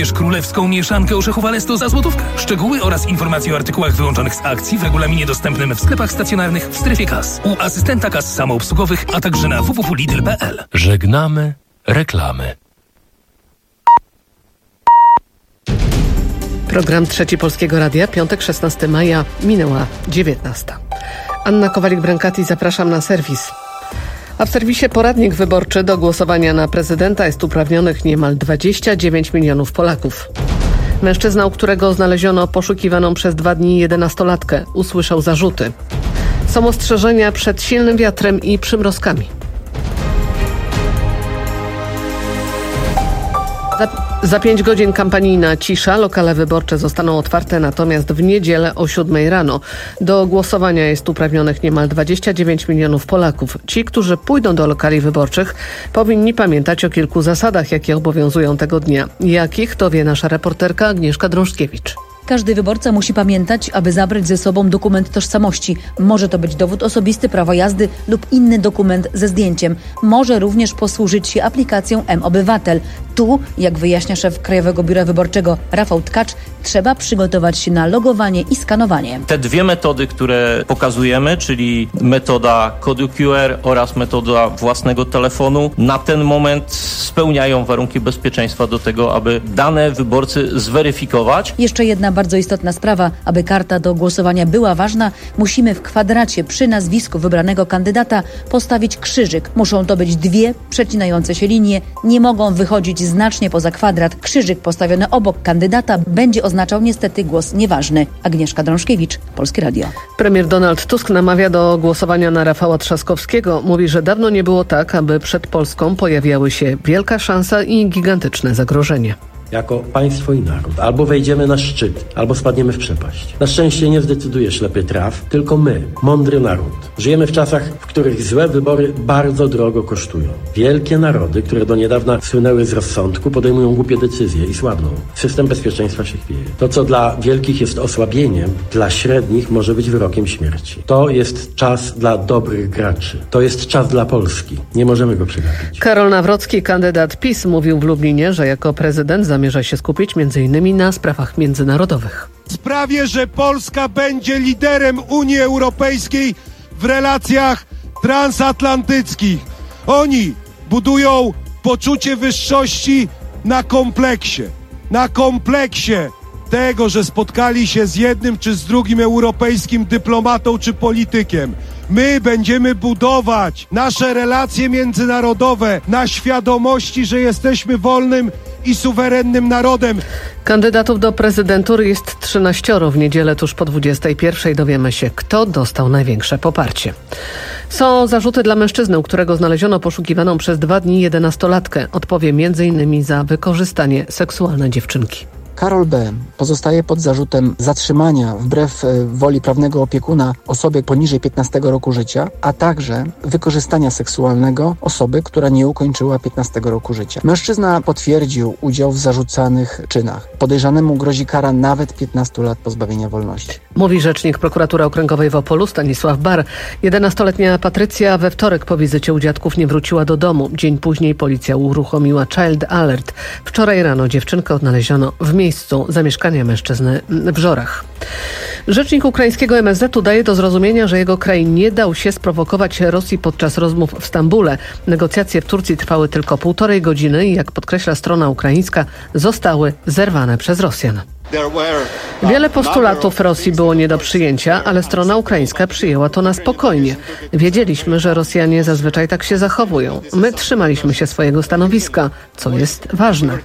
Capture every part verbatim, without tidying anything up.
Wybierz królewską mieszankę orzechów Alesto za złotówkę. Szczegóły oraz informacje o artykułach wyłączonych z akcji w regulaminie dostępnym w sklepach stacjonarnych w strefie kas, u asystenta kas samoobsługowych, a także na w w w kropka lidl kropka p l. Żegnamy reklamy. Program Trzeci Polskiego Radia, piątek, szesnastego maja, minęła dziewiętnasta. Anna Kowalik-Brankati, zapraszam na serwis. A w serwisie poradnik wyborczy do głosowania na prezydenta jest uprawnionych niemal dwadzieścia dziewięć milionów Polaków. Mężczyzna, u którego znaleziono poszukiwaną przez dwa dni jedenastolatkę, usłyszał zarzuty. Są ostrzeżenia przed silnym wiatrem i przymrozkami. Za, za pięć godzin kampanijna cisza. Lokale wyborcze zostaną otwarte natomiast w niedzielę o siódmej rano. Do głosowania jest uprawnionych niemal dwadzieścia dziewięć milionów Polaków. Ci, którzy pójdą do lokali wyborczych, powinni pamiętać o kilku zasadach, jakie obowiązują tego dnia. Jakich, to wie nasza reporterka Agnieszka Drążkiewicz. Każdy wyborca musi pamiętać, aby zabrać ze sobą dokument tożsamości. Może to być dowód osobisty, prawo jazdy lub inny dokument ze zdjęciem. Może również posłużyć się aplikacją M-Obywatel. Tu, jak wyjaśnia szef Krajowego Biura Wyborczego Rafał Tkacz, trzeba przygotować się na logowanie i skanowanie. Te dwie metody, które pokazujemy, czyli metoda kodu Q R oraz metoda własnego telefonu, na ten moment spełniają warunki bezpieczeństwa do tego, aby dane wyborcy zweryfikować. Jeszcze jedna bardzo istotna sprawa. Aby karta do głosowania była ważna, musimy w kwadracie przy nazwisku wybranego kandydata postawić krzyżyk. Muszą to być dwie przecinające się linie, nie mogą wychodzić znacznie poza kwadrat. Krzyżyk postawiony obok kandydata będzie oznaczał niestety głos nieważny. Agnieszka Drążkiewicz, Polskie Radio. Premier Donald Tusk namawia do głosowania na Rafała Trzaskowskiego. Mówi, że dawno nie było tak, aby przed Polską pojawiały się wielka szansa i gigantyczne zagrożenie. Jako państwo i naród albo wejdziemy na szczyt, albo spadniemy w przepaść. Na szczęście nie zdecyduje ślepy traf, tylko my, mądry naród. Żyjemy w czasach, w których złe wybory bardzo drogo kosztują. Wielkie narody, które do niedawna słynęły z rozsądku, podejmują głupie decyzje i słabną. System bezpieczeństwa się chwieje. To, co dla wielkich jest osłabieniem, dla średnich może być wyrokiem śmierci. To jest czas dla dobrych graczy. To jest czas dla Polski. Nie możemy go przegapić. Karol Nawrocki, kandydat PiS, mówił w Lublinie, że jako prezydent zamierza Zamierza się skupić między innymi na sprawach międzynarodowych. Sprawię, że Polska będzie liderem Unii Europejskiej w relacjach transatlantyckich. Oni budują poczucie wyższości na kompleksie. Na kompleksie tego, że spotkali się z jednym czy z drugim europejskim dyplomatą czy politykiem. My będziemy budować nasze relacje międzynarodowe na świadomości, że jesteśmy wolnym i suwerennym narodem. Kandydatów do prezydentury jest trzynaścioro. W niedzielę tuż po dwudziestej pierwszej dowiemy się, kto dostał największe poparcie. Są zarzuty dla mężczyzny, u którego znaleziono poszukiwaną przez dwa dni jedenastolatkę. Odpowie między innymi za wykorzystanie seksualne dziewczynki. Karol B. pozostaje pod zarzutem zatrzymania wbrew woli prawnego opiekuna osoby poniżej piętnastego roku życia, a także wykorzystania seksualnego osoby, która nie ukończyła piętnastego roku życia. Mężczyzna potwierdził udział w zarzucanych czynach. Podejrzanemu grozi kara nawet piętnastu lat pozbawienia wolności. Mówi rzecznik Prokuratury Okręgowej w Opolu Stanisław Bar. jedenastoletnia Patrycja we wtorek po wizycie u dziadków nie wróciła do domu. Dzień później policja uruchomiła Child Alert. Wczoraj rano dziewczynkę odnaleziono w miejscu zamieszkania mężczyzny w Żorach. Rzecznik ukraińskiego M S Z u daje do zrozumienia, że jego kraj nie dał się sprowokować Rosji podczas rozmów w Stambule. Negocjacje w Turcji trwały tylko półtorej godziny i, jak podkreśla strona ukraińska, zostały zerwane przez Rosjan. Wiele postulatów Rosji było nie do przyjęcia, ale strona ukraińska przyjęła to na spokojnie. Wiedzieliśmy, że Rosjanie zazwyczaj tak się zachowują. My trzymaliśmy się swojego stanowiska, co jest ważne.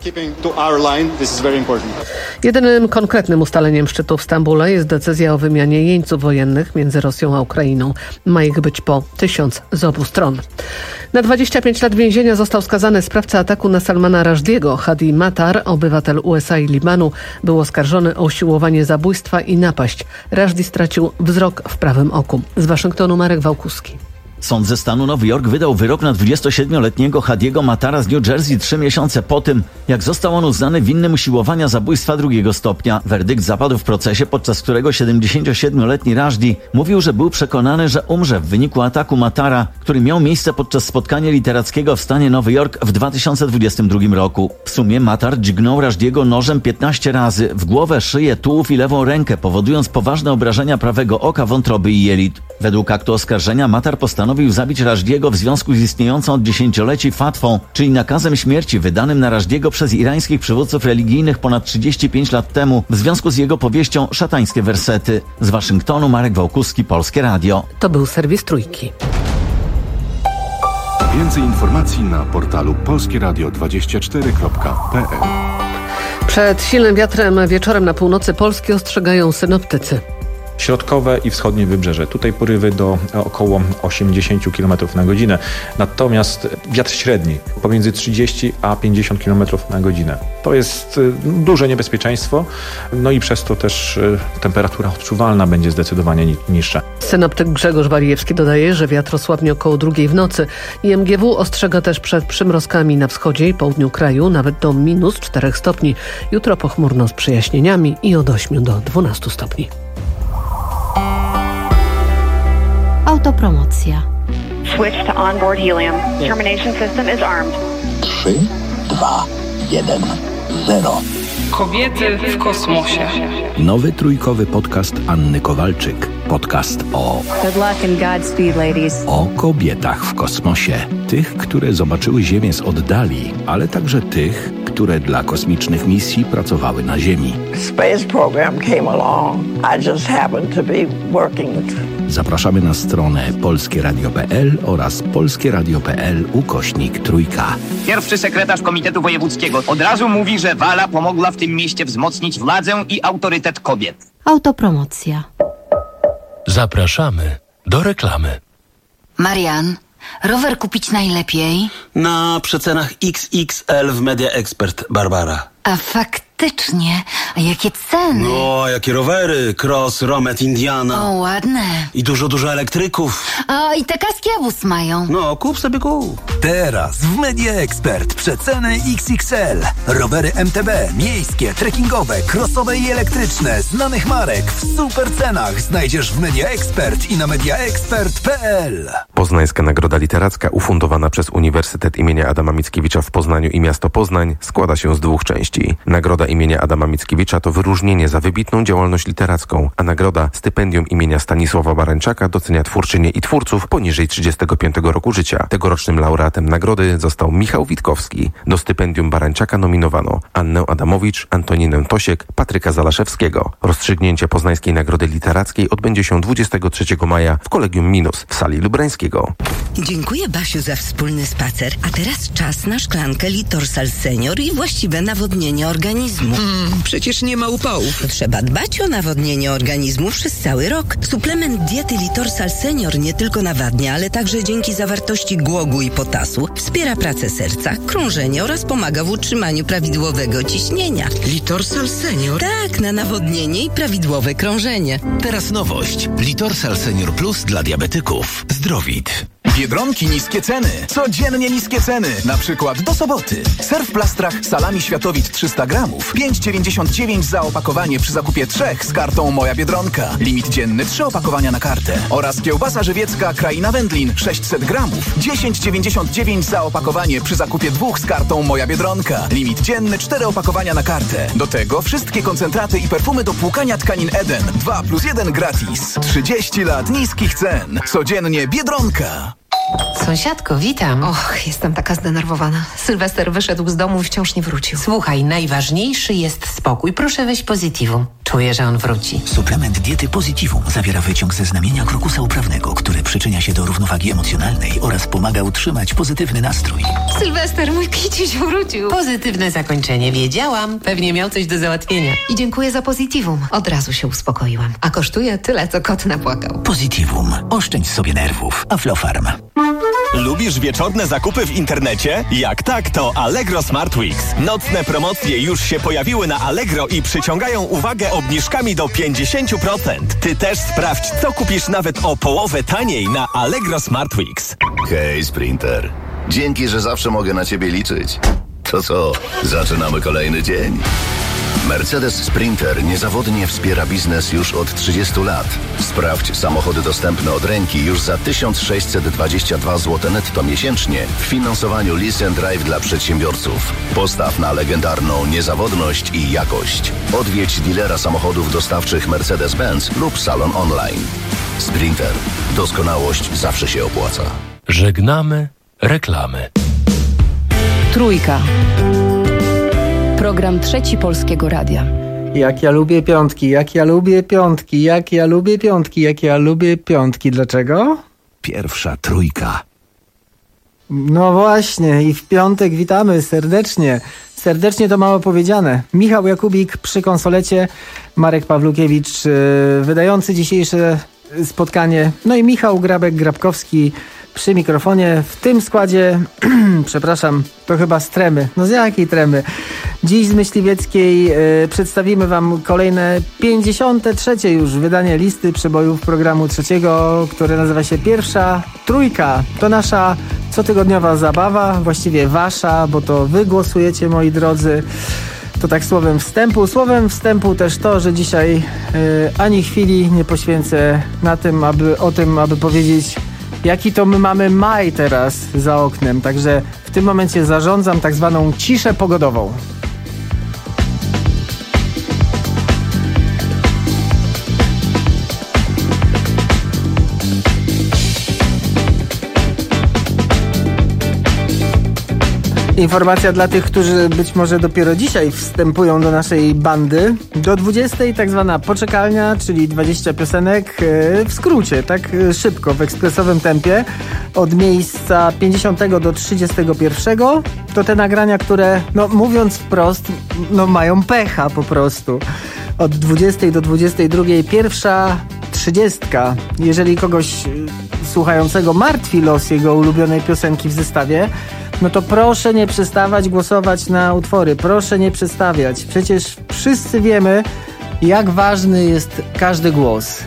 Jedynym konkretnym ustaleniem szczytu w Stambule jest decyzja o wymianie jeńców wojennych między Rosją a Ukrainą. Ma ich być po tysiąc z obu stron. Na dwadzieścia pięć lat więzienia został skazany sprawca ataku na Salmana Rushdieego. Hadi Matar, obywatel U S A i Libanu, był oskarżony o usiłowanie zabójstwa i napaść. Rushdie stracił wzrok w prawym oku. Z Waszyngtonu Marek Wałkuski. Sąd ze stanu Nowy Jork wydał wyrok na dwudziestosiedmioletniego Hadiego Matara z New Jersey trzy miesiące po tym, jak został on uznany winnym usiłowania zabójstwa drugiego stopnia. Werdykt zapadł w procesie, podczas którego siedemdziesięciosiedmioletni Rushdie mówił, że był przekonany, że umrze w wyniku ataku Matara, który miał miejsce podczas spotkania literackiego w stanie Nowy Jork w dwa tysiące dwudziestym drugim roku. W sumie Matar dźgnął Rushdiego nożem piętnaście razy w głowę, szyję, tułów i lewą rękę, powodując poważne obrażenia prawego oka, wątroby i jelit. Według aktu oskarżenia Matar postanowił zabić Rushdiego w związku z istniejącą od dziesięcioleci fatwą, czyli nakazem śmierci wydanym na Rushdiego przez irańskich przywódców religijnych ponad trzydzieści pięć lat temu w związku z jego powieścią Szatańskie wersety. Z Waszyngtonu Marek Wałkuski, Polskie Radio. To był serwis Trójki. Więcej informacji na portalu polskieradio dwadzieścia cztery kropka p l. Przed silnym wiatrem wieczorem na północy Polski ostrzegają synoptycy. Środkowe i wschodnie wybrzeże. Tutaj porywy do około osiemdziesiąt kilometrów na godzinę. Natomiast wiatr średni pomiędzy trzydzieści a pięćdziesiąt kilometrów na godzinę. To jest duże niebezpieczeństwo, no i przez to też temperatura odczuwalna będzie zdecydowanie niższa. Synoptyk Grzegorz Walijewski dodaje, że wiatr osłabnie około drugiej w nocy. I M G W ostrzega też przed przymrozkami na wschodzie i południu kraju, nawet do minus czterech stopni. Jutro pochmurno z przejaśnieniami i od ośmiu do dwunastu stopni. Autopromocja. Switch to onboard helium. Termination system is armed. trzy, dwa, jeden, zero. Kobiety w kosmosie. Nowy trójkowy podcast Anny Kowalczyk. Podcast o... Good luck and Godspeed, ladies. O kobietach w kosmosie. Tych, które zobaczyły Ziemię z oddali, ale także tych, które dla kosmicznych misji pracowały na Ziemi. Space program came along. I just happened to be working. Zapraszamy na stronę polskieradio kropka p l oraz polskieradio kropka p l ukośnik trójka. Pierwszy sekretarz Komitetu Wojewódzkiego od razu mówi, że Wala pomogła w tym mieście wzmocnić władzę i autorytet kobiet. Autopromocja. Zapraszamy do reklamy. Marian, rower kupić najlepiej? Na przecenach X X L w Media Expert, Barbara. A faktycznie, a jakie ceny? No, jakie rowery, Cross, Romet, Indiana. O, ładne. I dużo, dużo elektryków. A i te kaski Abus mają. No, kup sobie kup. Teraz w Media Expert przeceny X X L. Rowery M T B, miejskie, trekkingowe, crossowe i elektryczne, znanych marek w super cenach znajdziesz w Media Expert i na mediaexpert kropka p l. Poznańska Nagroda Literacka ufundowana przez Uniwersytet imienia Adama Mickiewicza w Poznaniu i miasto Poznań składa się z dwóch części. Nagroda imienia Adama Mickiewicza to wyróżnienie za wybitną działalność literacką, a nagroda stypendium imienia Stanisława Barańczaka docenia twórczynie i twórców poniżej trzydziestego piątego roku życia. Tegorocznym laureatem nagrody został Michał Witkowski. Do stypendium Barańczaka nominowano Annę Adamowicz, Antoninę Tosiek, Patryka Zalaszewskiego. Rozstrzygnięcie Poznańskiej Nagrody Literackiej odbędzie się dwudziestego trzeciego maja w Kolegium Minus w sali Lubrańskiego. Dziękuję, Basiu, za wspólny spacer. A teraz czas na szklankę Litorsal Senior i właściwe nawodnienie organizmu. Mm, przecież nie ma upałów. Trzeba dbać o nawodnienie organizmu przez cały rok. Suplement diety Litorsal Senior nie tylko nawadnia, ale także dzięki zawartości głogu i potasu wspiera pracę serca, krążenie oraz pomaga w utrzymaniu prawidłowego ciśnienia. Litorsal Senior? Tak, na nawodnienie i prawidłowe krążenie. Teraz nowość. Litorsal Senior Plus dla diabetyków. Zdrowit. Biedronki niskie ceny. Codziennie niskie ceny. Na przykład do soboty. Ser w plastrach salami Światowit trzysta gramów. pięć dziewięćdziesiąt dziewięć za opakowanie przy zakupie trzech z kartą Moja Biedronka. Limit dzienny trzy opakowania na kartę. Oraz kiełbasa żywiecka Kraina Wędlin sześćset gramów. dziesięć dziewięćdziesiąt dziewięć za opakowanie przy zakupie dwóch z kartą Moja Biedronka. Limit dzienny cztery opakowania na kartę. Do tego wszystkie koncentraty i perfumy do płukania tkanin Eden. dwa plus jeden gratis. trzydzieści lat niskich cen. Codziennie Biedronka. Sąsiadko, witam. Och, jestem taka zdenerwowana. Sylwester wyszedł z domu i wciąż nie wrócił. Słuchaj, najważniejszy jest spokój. Proszę weź Positivum. Czuję, że on wróci. Suplement diety Positivum zawiera wyciąg ze znamienia krokusa uprawnego, który przyczynia się do równowagi emocjonalnej oraz pomaga utrzymać pozytywny nastrój. Sylwester, mój kiciuś wrócił. Pozytywne zakończenie. Wiedziałam. Pewnie miał coś do załatwienia. I dziękuję za Positivum. Od razu się uspokoiłam. A kosztuje tyle, co kot napłakał. Positivum. Oszczędź sobie nerwów. Aflofarm. Lubisz wieczorne zakupy w internecie? Jak tak, to Allegro Smart Weeks. Nocne promocje już się pojawiły na Allegro i przyciągają uwagę obniżkami do pięćdziesiąt procent. Ty też sprawdź, co kupisz nawet o połowę taniej na Allegro Smart Weeks. Hej, Sprinter. Dzięki, że zawsze mogę na ciebie liczyć. To co, zaczynamy kolejny dzień? Mercedes Sprinter niezawodnie wspiera biznes już od trzydziestu lat. Sprawdź samochody dostępne od ręki już za tysiąc sześćset dwadzieścia dwa złote netto miesięcznie w finansowaniu Lease and Drive dla przedsiębiorców. Postaw na legendarną niezawodność i jakość. Odwiedź dealera samochodów dostawczych Mercedes-Benz lub salon online. Sprinter. Doskonałość zawsze się opłaca. Żegnamy reklamy. Trójka. Program Trzeci Polskiego Radia. Jak ja lubię piątki, jak ja lubię piątki, jak ja lubię piątki, jak ja lubię piątki. Dlaczego? Pierwsza trójka. No właśnie, i w piątek witamy serdecznie. Serdecznie to mało powiedziane. Michał Jakubik przy konsolecie, Marek Pawlukiewicz yy, wydający dzisiejsze spotkanie, no i Michał Grabek-Grabkowski przy mikrofonie. W tym składzie, przepraszam, to chyba z Tremy. No z jakiej Tremy? Dziś z Myśliwieckiej yy, przedstawimy wam kolejne pięćdziesiąte trzecie już wydanie listy przebojów programu trzeciego, które nazywa się Pierwsza Trójka. To nasza cotygodniowa zabawa, właściwie wasza, bo to wy głosujecie, moi drodzy. To tak słowem wstępu. Słowem wstępu też to, że dzisiaj yy, ani chwili nie poświęcę na tym, aby o tym, aby powiedzieć, jaki to my mamy maj teraz za oknem. Także w tym momencie zarządzam tak zwaną ciszę pogodową. Informacja dla tych, którzy być może dopiero dzisiaj wstępują do naszej bandy. Do dwudziestej tak zwana poczekalnia, czyli dwadzieścia piosenek w skrócie, tak szybko, w ekspresowym tempie. Od miejsca pięćdziesiątego do trzydziestego pierwszego. To te nagrania, które, no mówiąc wprost, no mają pecha po prostu. Od dwudziestej do dwudziestej drugiej pierwsza trzydziestka. Jeżeli kogoś słuchającego martwi los jego ulubionej piosenki w zestawie, no to proszę nie przestawać głosować na utwory. Proszę nie przestawiać. Przecież wszyscy wiemy, jak ważny jest każdy głos.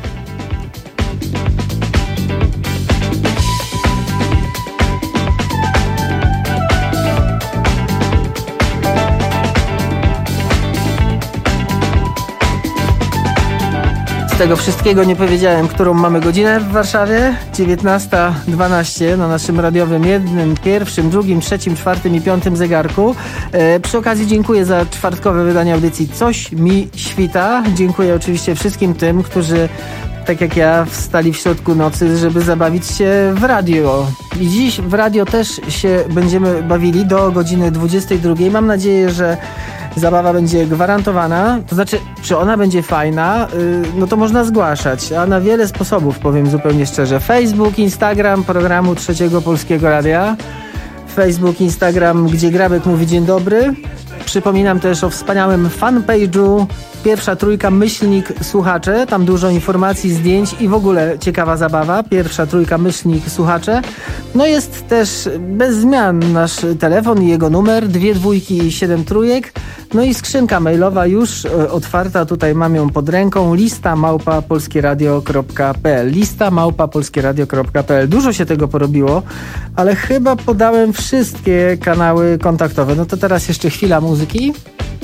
Tego wszystkiego nie powiedziałem, którą mamy godzinę w Warszawie. dziewiętnasta dwanaście na naszym radiowym jednym, pierwszym, drugim, trzecim, czwartym i piątym zegarku. E, przy okazji dziękuję za czwartkowe wydanie audycji Coś mi świta. Dziękuję oczywiście wszystkim tym, którzy tak jak ja wstali w środku nocy, żeby zabawić się w radio. I dziś w radio też się będziemy bawili do godziny dwudziestej drugiej. Mam nadzieję, że zabawa będzie gwarantowana, to znaczy, czy ona będzie fajna, yy, no to można zgłaszać, a na wiele sposobów, powiem zupełnie szczerze. Facebook, Instagram programu Trzeciego Polskiego Radia, Facebook, Instagram, gdzie Grabek mówi dzień dobry. Przypominam też o wspaniałym fanpage'u Pierwsza Trójka myślnik słuchacze, tam dużo informacji, zdjęć i w ogóle ciekawa zabawa. Pierwsza Trójka myślnik słuchacze. No jest też bez zmian nasz telefon i jego numer, dwie dwójki i siedem trójek. No i skrzynka mailowa już otwarta, tutaj mam ją pod ręką, lista małpa polskieradio kropka p l. Lista małpa polskieradio kropka p l. Dużo się tego porobiło, ale chyba podałem wszystkie kanały kontaktowe. No to teraz jeszcze chwila muzyki.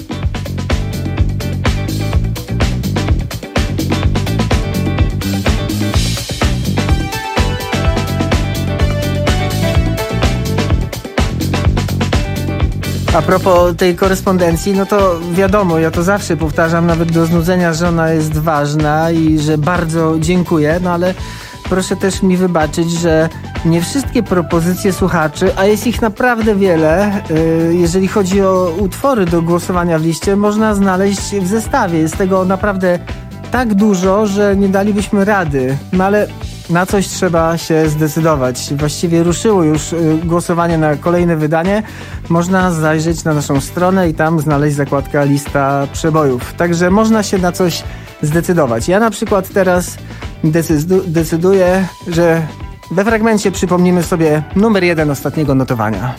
A propos tej korespondencji, no to wiadomo, ja to zawsze powtarzam, nawet do znudzenia, że ona jest ważna i że bardzo dziękuję, no ale proszę też mi wybaczyć, że nie wszystkie propozycje słuchaczy, a jest ich naprawdę wiele, jeżeli chodzi o utwory do głosowania w liście, można znaleźć w zestawie. Jest tego naprawdę tak dużo, że nie dalibyśmy rady, no ale na coś trzeba się zdecydować. Właściwie ruszyło już głosowanie na kolejne wydanie. Można zajrzeć na naszą stronę i tam znaleźć zakładkę lista przebojów. Także można się na coś zdecydować. Ja na przykład teraz decydu- decyduję, że We fragmencie przypomnimy sobie numer jeden ostatniego notowania.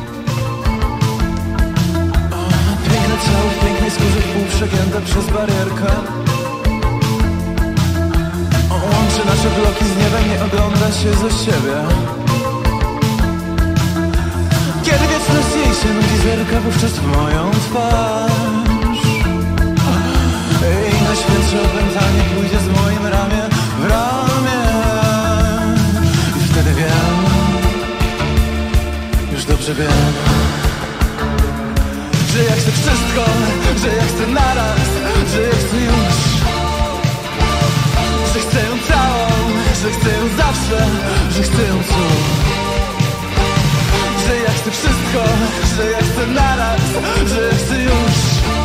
Piękne ciało w pięknej skórze, pół przegięte przez barierkę. O, łączy nasze bloki z niebem, nie ogląda się ze siebie. Kiedy wieczność jej się nudzi, zerka wówczas w moją twarz. I najświętsze opętanie pójdzie z moim ramię w ramię. I wtedy wiem, już dobrze wiem, że ja chcę wszystko, że ja chcę naraz, że ja chcę już. Że chcę ją całą, że chcę ją zawsze, że chcę ją tu. Że ja chcę wszystko, że ja chcę naraz, że ja chcę już.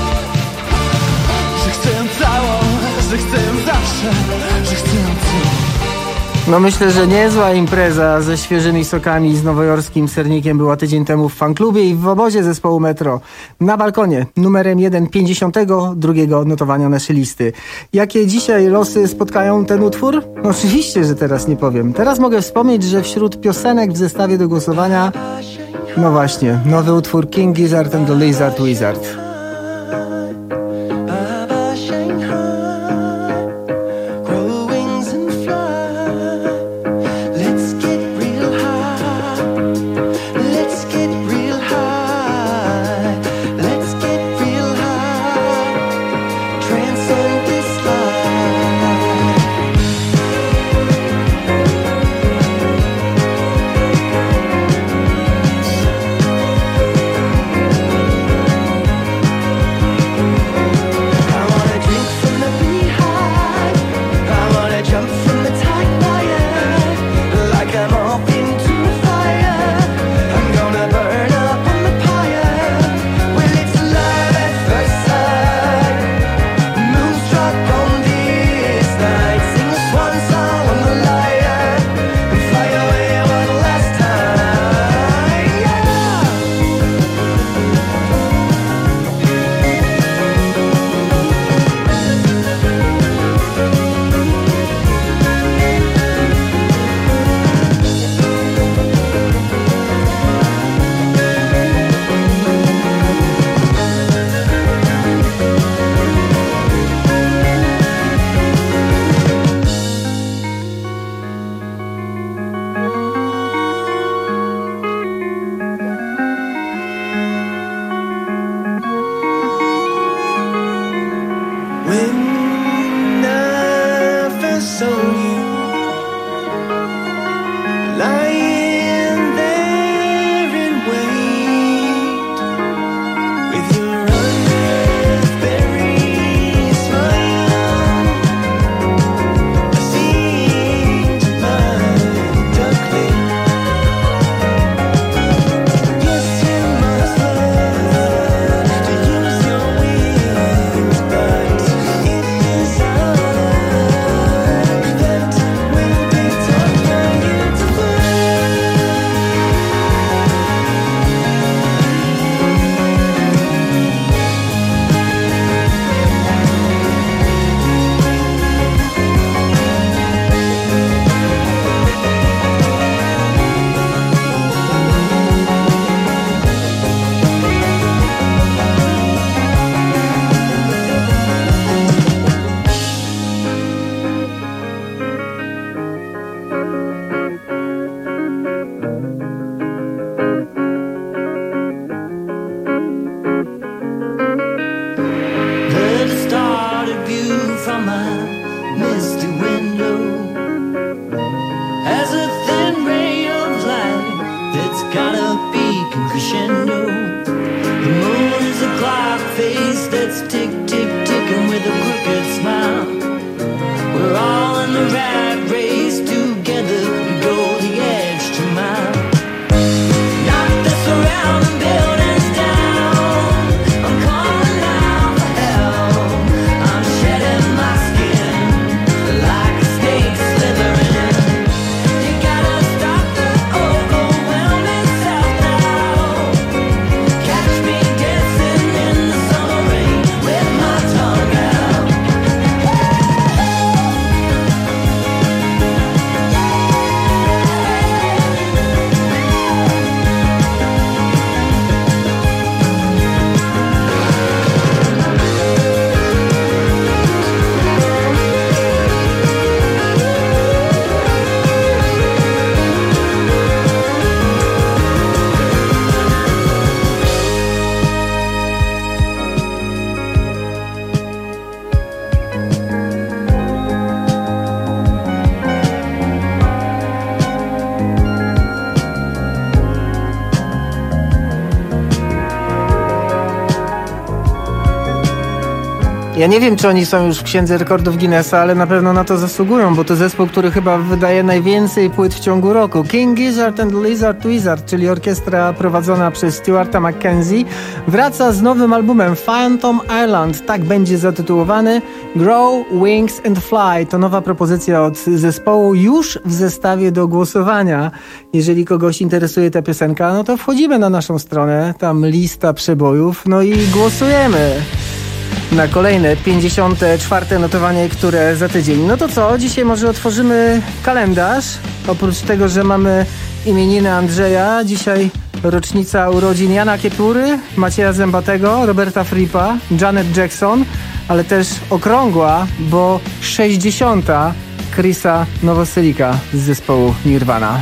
Że chcę ją całą, że chcę ją zawsze, że chcę ją tu. No myślę, że niezła impreza ze świeżymi sokami z nowojorskim sernikiem była tydzień temu w fanklubie i w obozie zespołu Metro. Na balkonie numerem jeden pięćdziesiątego drugiego notowania naszej listy. Jakie dzisiaj losy spotkają ten utwór? No oczywiście, że teraz nie powiem. Teraz mogę wspomnieć, że wśród piosenek w zestawie do głosowania, no właśnie, nowy utwór King Gizzard and the Lizard Wizard. Ja nie wiem, czy oni są już w Księdze Rekordów Guinnessa, ale na pewno na to zasługują, bo to zespół, który chyba wydaje najwięcej płyt w ciągu roku. King Gizzard and Lizard Wizard, czyli orkiestra prowadzona przez Stuarta McKenzie, wraca z nowym albumem Phantom Island. Tak będzie zatytułowany. Grow, Wings and Fly. To nowa propozycja od zespołu już w zestawie do głosowania. Jeżeli kogoś interesuje ta piosenka, no to wchodzimy na naszą stronę, tam lista przebojów, no i głosujemy na kolejne pięćdziesiąte czwarte notowanie, które za tydzień. No to co? Dzisiaj może otworzymy kalendarz. Oprócz tego, że mamy imieniny Andrzeja, dzisiaj rocznica urodzin Jana Kiepury, Macieja Zębatego, Roberta Fripa, Janet Jackson, ale też okrągła, bo sześćdziesiąta Chrisa Nowosylika z zespołu Nirvana.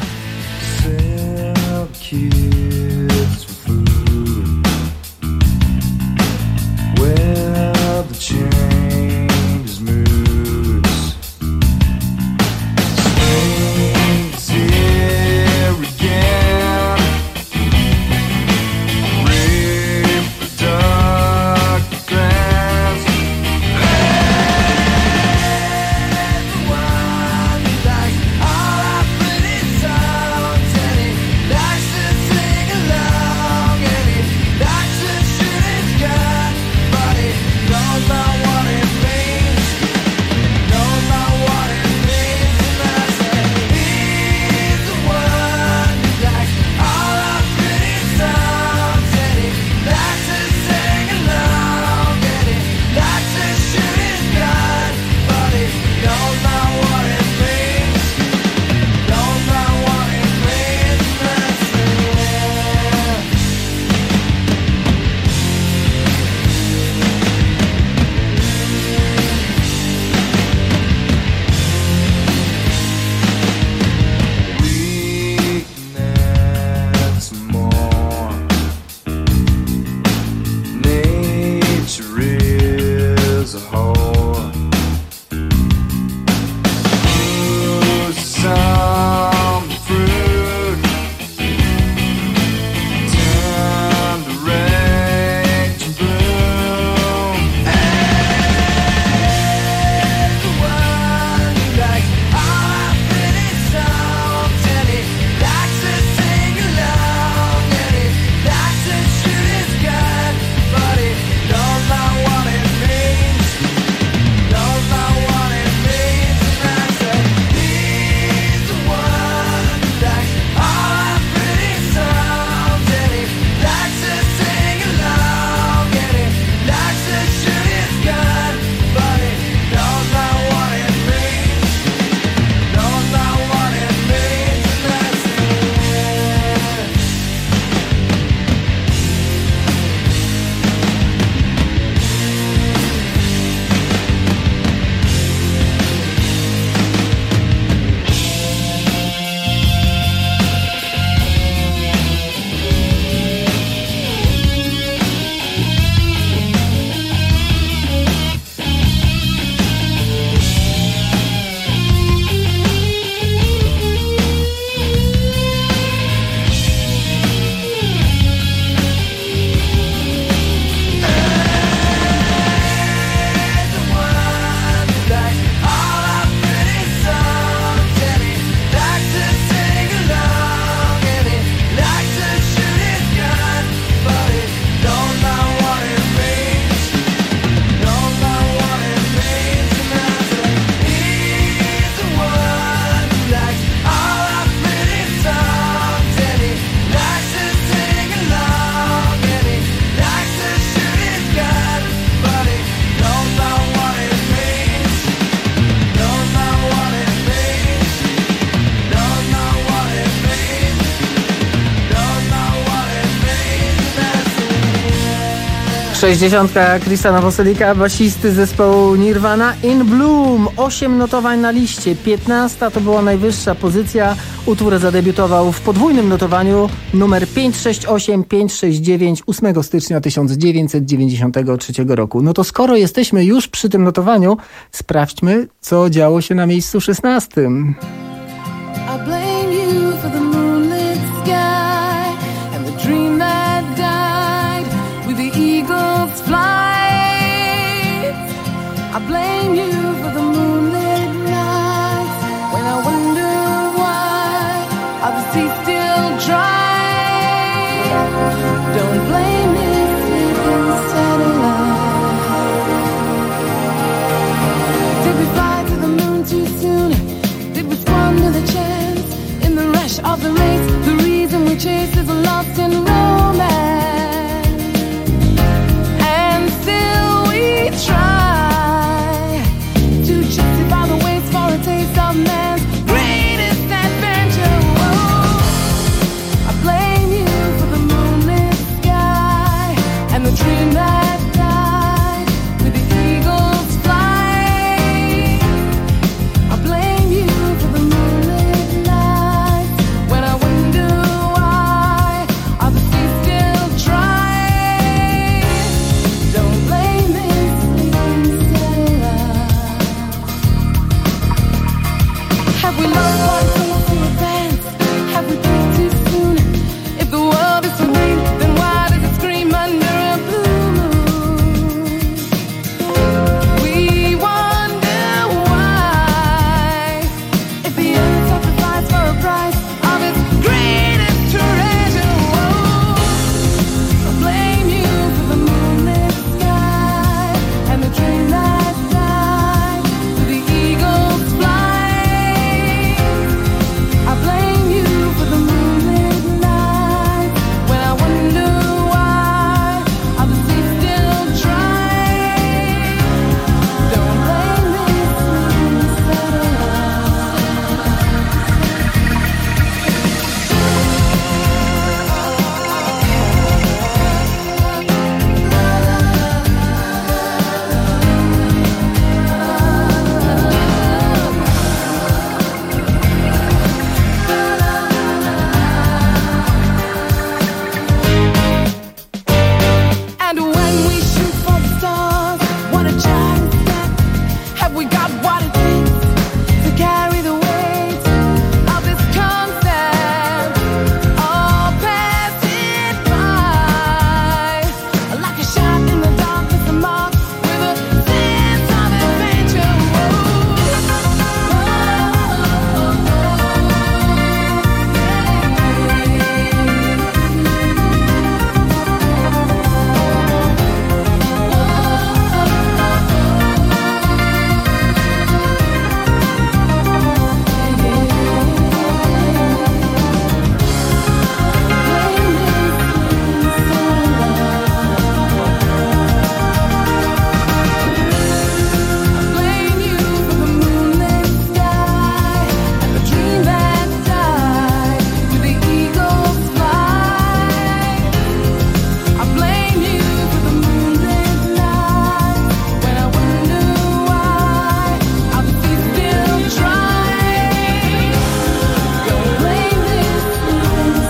sześćdziesiątka Chrisa Nowosylika, basisty zespołu Nirvana. In Bloom, osiem notowań na liście, piętnasta to była najwyższa pozycja. Utwór zadebiutował w podwójnym notowaniu numer pięć sześć osiem pięć sześć dziewięć ósmego stycznia tysiąc dziewięćset dziewięćdziesiątego trzeciego roku. No to skoro jesteśmy już przy tym notowaniu, sprawdźmy, co działo się na miejscu szesnastym. I blame you for the moonlit sky and the dream that died with the eagle's flight. I blame you for the moonlit nights when I wonder why are the seas still dry. Don't blame me, sleeping satellite. Did we fly to the moon too soon? Did we squander the chance in the rush of the race? The reason we chase is lost in romance, and still we try to justify the waste for a taste of man's greatest adventure. Whoa. I blame you for the moonlit sky and the dream that died with the eagle's flight. I blame you for the moonlit nights when I wonder why are the seas still dry. Don't blame me, sleeping satellite. Have we lost what it takes to advance? Have we peaked too soon? If the world is so green, then why does it scream under a blue moon? We wonder why, if the earth sacrificed for a price of its greatest treasure. Whoa. I blame you for the moonlit sky and the dream that died with the eagle's flight. I blame you for the moonlit nights when I wonder why are the seas still dry. Don't blame me, sleeping satellite. And when we shoot for the stars, what a giant step. Have we got what it takes to carry the weight of this concept? All pass it by like a shot in the darkness, a mark with a sense of adventure. Blame you for the moonlit sky and the dream that died with the eagle's flight. I blame you for the moonlit nights when I wonder why are the seas still dry. Don't blame me, sleeping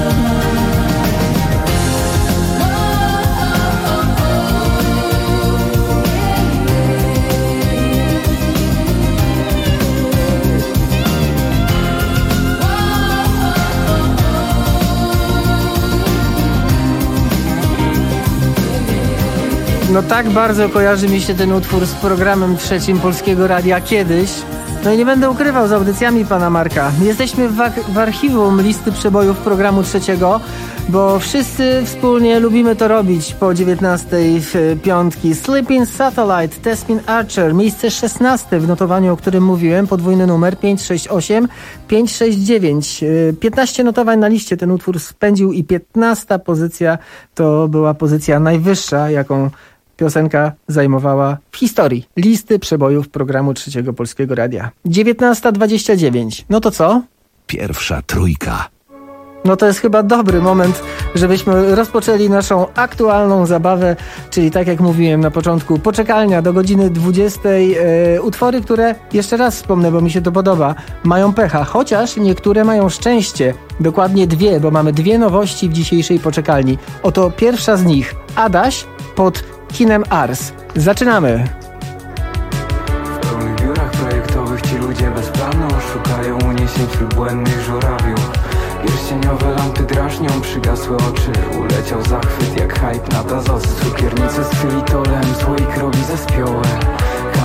No tak bardzo kojarzy mi się ten utwór z programem trzecim Polskiego Radia kiedyś. No i nie będę ukrywał z audycjami pana Marka. Jesteśmy w, w archiwum listy przebojów programu trzeciego, bo wszyscy wspólnie lubimy to robić po dziewiętnastej w piątki. Sleeping Satellite, Tesmin Archer, miejsce szesnaste w notowaniu, o którym mówiłem, podwójny numer pięć sześć osiem pięć sześć dziewięć. piętnaście notowań na liście ten utwór spędził i piętnasta pozycja to była pozycja najwyższa, jaką piosenka zajmowała w historii listy przebojów programu trzeciego Polskiego Radia. dziewiętnasta dwadzieścia dziewięć. No to co? Pierwsza trójka. No to jest chyba dobry moment, żebyśmy rozpoczęli naszą aktualną zabawę, czyli tak jak mówiłem na początku, poczekalnia do godziny dwudziestej. E, utwory, które, jeszcze raz wspomnę, bo mi się to podoba, mają pecha, chociaż niektóre mają szczęście. Dokładnie dwie, bo mamy dwie nowości w dzisiejszej poczekalni. Oto pierwsza z nich, Adaś pod kinem Ars. Zaczynamy! W pełnych biurach projektowych ci ludzie bez planu szukają uniesień wśród błędnych żurawiów. Pierścieniowe lampy drażnią przygasłe oczy. Uleciał zachwyt jak hype na Dazos. Cukiernicy z xylitolem, słoik robi zespiołę.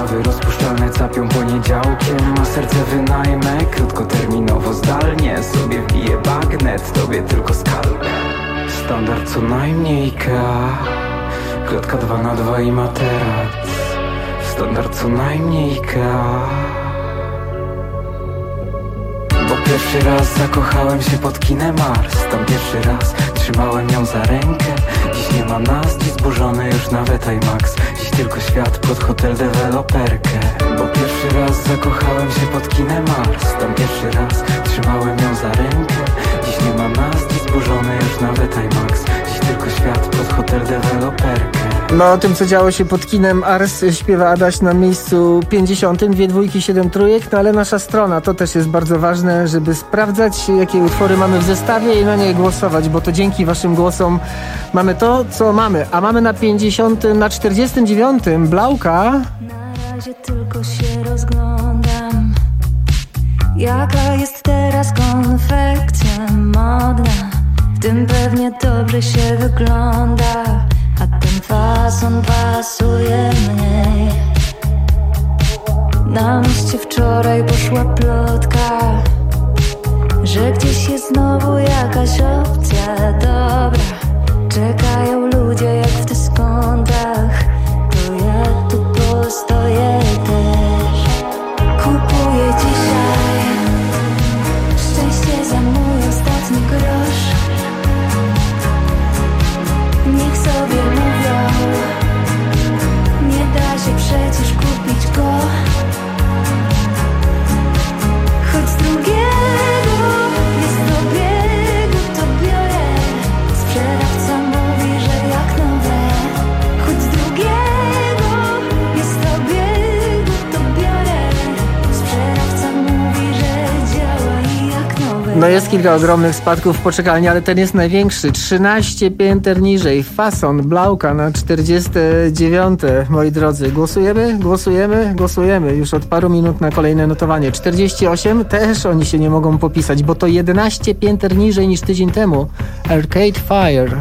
mnie działkiem, a serce wynajmę krótkoterminowo, zdalnie sobie wbiję bagnet, tobie tylko skalpę. Standard co najmniej K, klatka dwa na dwa i materac. Standard co najmniej K. Bo pierwszy raz zakochałem się pod kinem Mars. Tam pierwszy raz trzymałem ją za rękę. Dziś nie ma nas, dziś zburzony już nawet IMAX. Dziś tylko świat pod hotel deweloperkę. Bo pierwszy raz zakochałem się pod kinem Mars. Tam pierwszy raz trzymałem ją za rękę. Dziś nie ma nas, dziś zburzony już nawet IMAX. Dziś tylko świat pod hotel deweloperkę. No o tym, co działo się pod kinem Ars, śpiewa Adaś na miejscu pięćdziesiątym, dwie dwójki, siedem trójek, no ale nasza strona, to też jest bardzo ważne, żeby sprawdzać, jakie utwory mamy w zestawie i na nie głosować, bo to dzięki waszym głosom mamy to, co mamy. A mamy na pięćdziesiątym, na czterdziestym dziewiątym Blauka. Na razie tylko się rozglądam, jaka jest teraz konfekcja modna. W tym pewnie dobrze się wygląda, a ten fason pasuje mniej. Na mieście wczoraj poszła plotka, że gdzieś jest znowu jakaś opcja dobra. Czekają ludzie jak w dyskontach, to ja tu postoję też. Kupuję dzisiaj szczęście za mój ostatni grosz. Niech sobie mówią, nie da się przecież kupić go. Choć z drugiego jest dobiegu, to biorę. Sprzedawca mówi, że jak nowe. Choć z drugiego jest dobiegu, to biorę. Sprzedawca mówi, że działa i jak nowe. No jest kilka ogromnych spadków w poczekalni, ale ten jest największy. trzynaście pięter niżej. Fason Blauka na czterdzieste dziewiąte. Moi drodzy, głosujemy? Głosujemy? Głosujemy. Już od paru minut na kolejne notowanie. czterdzieści osiem też oni się nie mogą popisać, bo to jedenaście pięter niżej niż tydzień temu. Arcade Fire.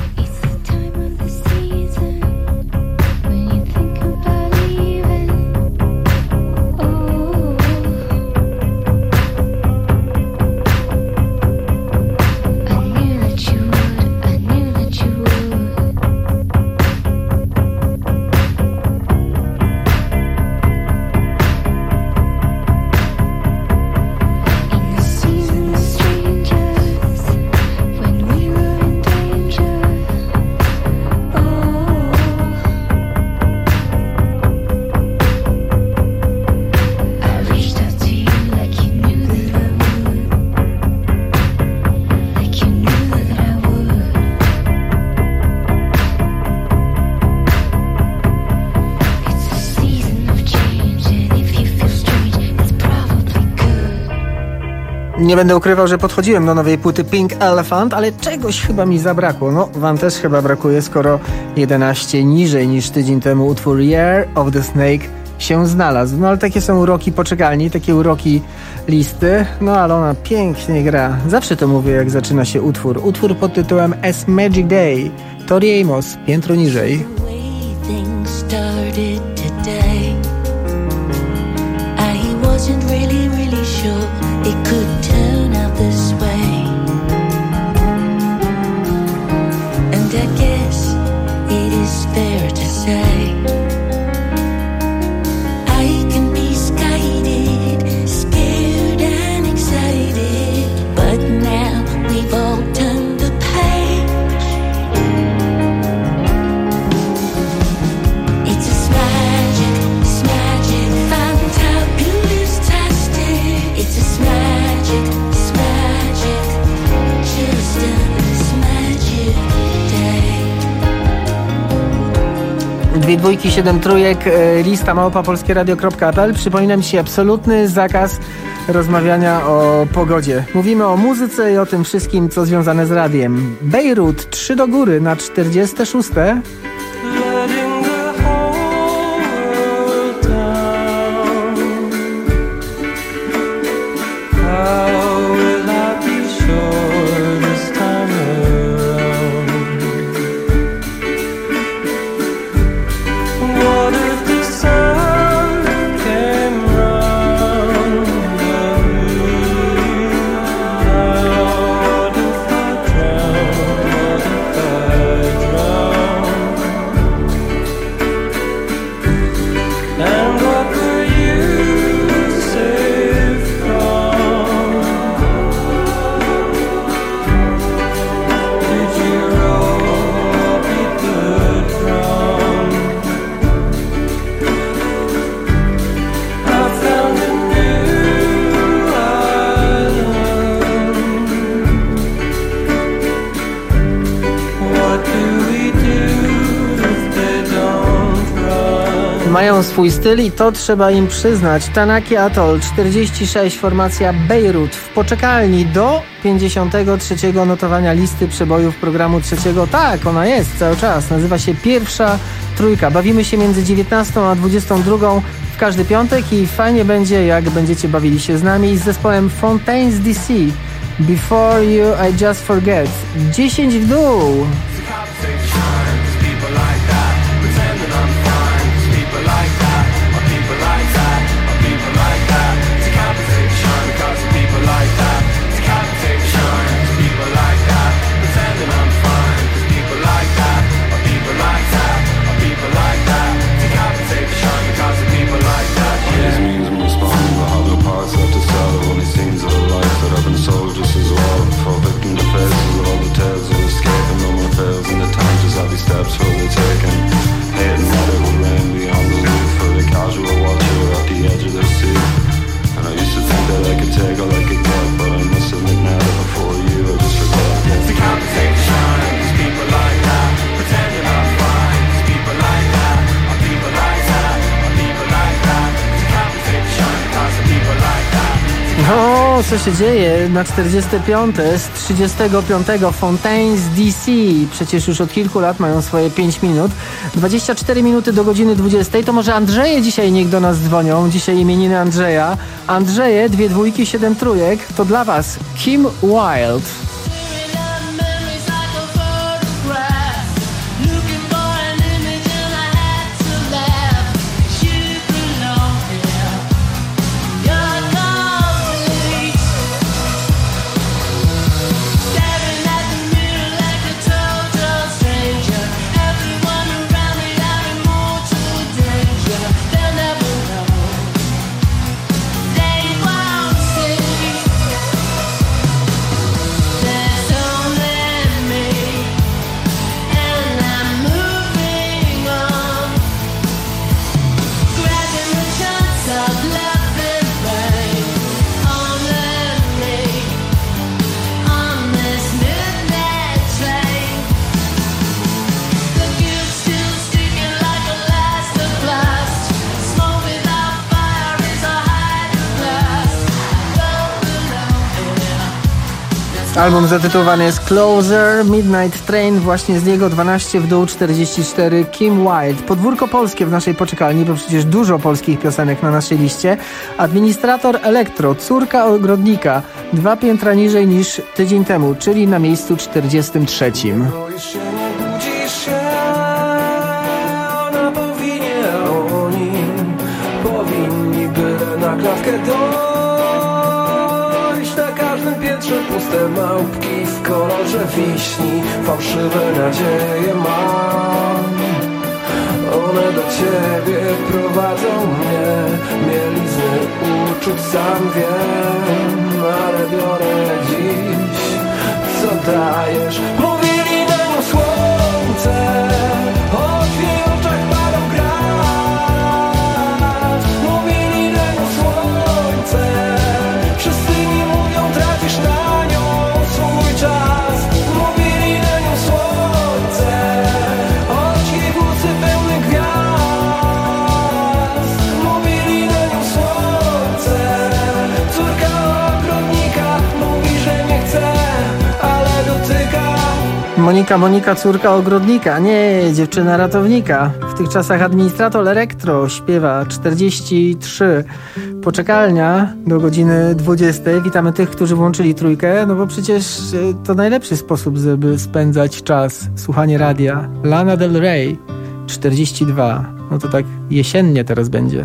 Nie będę ukrywał, że podchodziłem do nowej płyty Pink Elephant, ale czegoś chyba mi zabrakło. No, wam też chyba brakuje, skoro jedenaście niżej niż tydzień temu utwór Year of the Snake się znalazł. No ale takie są uroki poczekalni, takie uroki listy. No ale ona pięknie gra. Zawsze to mówię, jak zaczyna się utwór. Utwór pod tytułem As Magic Day. Tori Amos, piętro niżej. It could turn out this way, and I guess it is fair to say I can be skyed, scared and excited, but now we've all turned the page. It's a magic, it's magic, fantabulous, tastic. It's a magic, it's magic, just a magic day. Dwie dwójki, siedem trójek, lista małpa polskieradio kropka p l. Przypominam ci absolutny zakaz rozmawiania o pogodzie. Mówimy o muzyce i o tym wszystkim, co związane z radiem. Bejrut, trzy do góry na czterdzieste szóste. What if the sun came round? mają swój styl i to trzeba im przyznać. Tanaki Atoll czterdzieści sześć, formacja Bejrut w poczekalni do pięćdziesiątego trzeciego notowania listy przebojów programu trzeciego. Tak, ona jest cały czas. Nazywa się Pierwsza Trójka. Bawimy się między dziewiętnastą a dwudziestą drugą w każdy piątek i fajnie będzie, jak będziecie bawili się z nami z zespołem Fontaines D C. Before You I Just Forget. dziesięć w dół. Steps for the taking, hating that it would rain beyond the roof for the casual watcher at the edge of their seat. And I used to think that I could take all I could get, but I must admit now that before you I just forgot. Yeah. To compensate for shine, there's people like that, pretending I'm fine. There's people like that, are people like that, are people like that. To compensate for shine, because of people like that. No, co się dzieje? Na czterdzieste piąte z trzydziestego piątego Fontaines D C. Przecież już od kilku lat mają swoje pięć minut. dwadzieścia cztery minuty do godziny dwudziestej. To może Andrzeje dzisiaj niech do nas dzwonią. Dzisiaj imieniny Andrzeja. Andrzeje, dwie dwójki, siedem trójek. To dla was Kim Wilde. Album zatytułowany jest Closer, Midnight Train, właśnie z niego dwanaście w dół, czterdzieści cztery, Kim Wilde. Podwórko polskie w naszej poczekalni, bo przecież dużo polskich piosenek na naszej liście. Administrator Elektro, córka ogrodnika, dwa piętra niżej niż tydzień temu, czyli na miejscu czterdziestym trzecim. Boisz się, nie budzisz się, ona powinie o nim, powinni by na klatkę dojść. Na każdym piętrze puste małpki w kolorze wiśni, fałszywe nadzieje mam. One do ciebie prowadzą mnie, mielizny uczuć sam wiem, ale biorę dziś, co dajesz. Mówili nam słońce, choć w jej oczach padał grat. Mówili nam słońce, wszyscy mi mówią, tracisz na nią swój czas. Mówili na nią słońce, choć jej włosy pełne gwiazd. Mówili na nią słońce, córka ogrodnika, mówi, że nie chce, ale dotyka. Monika, Monika, córka ogrodnika, nie, dziewczyna ratownika. W tych czasach administrator Elektro śpiewa czterdzieści trzy. Poczekalnia do godziny dwudziestej. Witamy tych, którzy włączyli trójkę, no bo przecież to najlepszy sposób, żeby spędzać czas. Słuchanie radia. Lana Del Rey, czterdzieści dwa. No to tak jesiennie teraz będzie.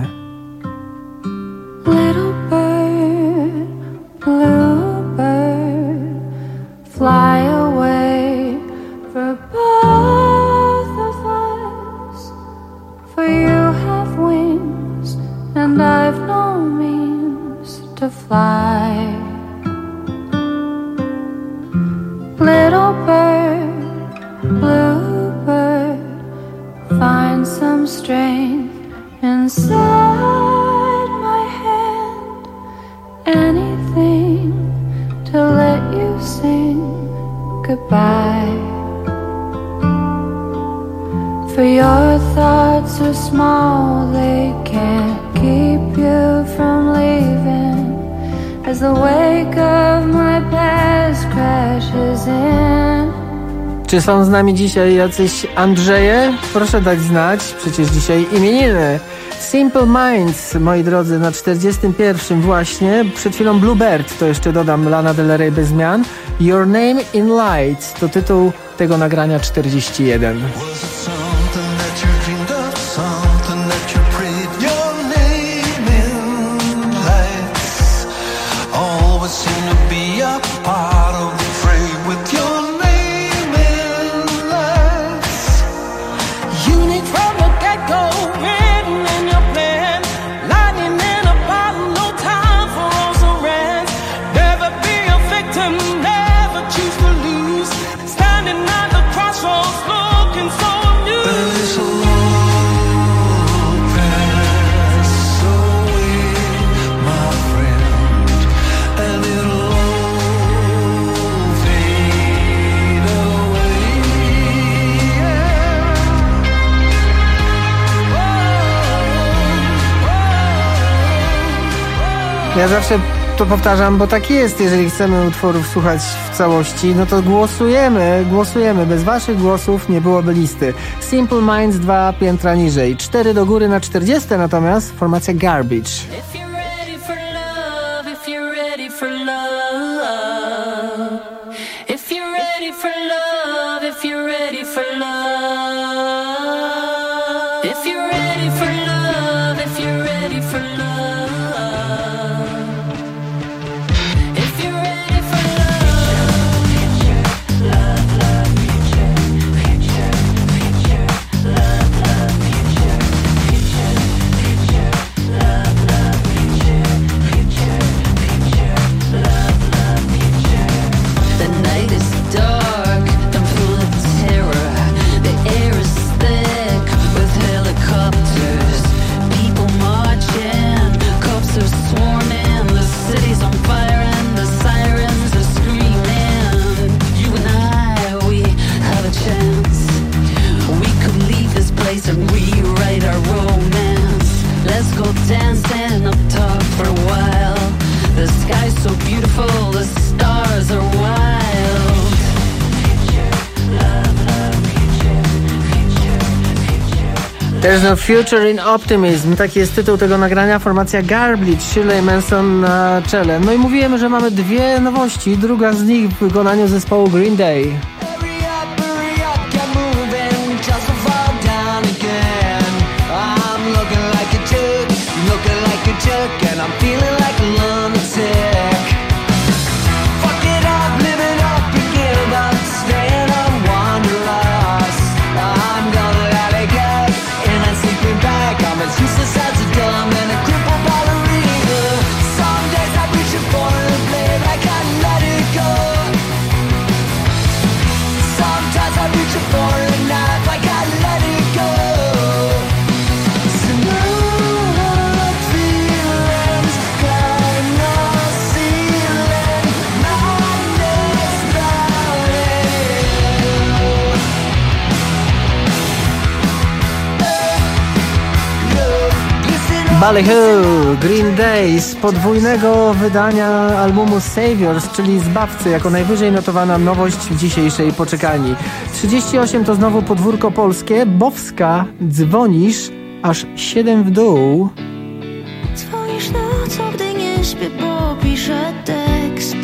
Little bird, blue bird, fly away for both of us. For you have wings and I've no means to fly. Little bird, blue bird, find some strength inside my hand. Anything to let you sing goodbye. For your thoughts hearts are small, they can't keep you from leaving. As the wake of my past crashes in. Czy są z nami dzisiaj jacyś Andrzeje? Proszę dać znać, przecież dzisiaj imieniny. Simple Minds, moi drodzy, na czterdziestym pierwszym właśnie. Przed chwilą Bluebird, to jeszcze dodam, Lana Del Rey bez zmian. Your Name in Lights to tytuł tego nagrania czterdzieści jeden. Ja zawsze to powtarzam, bo tak jest, jeżeli chcemy utworów słuchać w całości, no to głosujemy, głosujemy. Bez waszych głosów nie byłoby listy. Simple Minds dwa piętra niżej. cztery do góry na czterdzieste, natomiast formacja Garbage. There's no future in optimism. Taki jest tytuł tego nagrania. Formacja Garbage, Shirley Manson na czele. No i mówiłem, że mamy dwie nowości. Druga z nich w wykonaniu zespołu Green Day. Ballyhoo, Green Day z podwójnego wydania albumu Saviors, czyli Zbawcy, jako najwyżej notowana nowość w dzisiejszej poczekalni. trzydzieści osiem to znowu podwórko polskie. Bowska, dzwonisz, aż siedem w dół. Dzwonisz nocą, gdy nie śpię, bo piszę tekst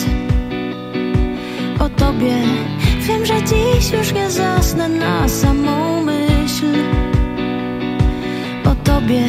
o tobie. Wiem, że dziś już nie zasnę na samą myśl o tobie.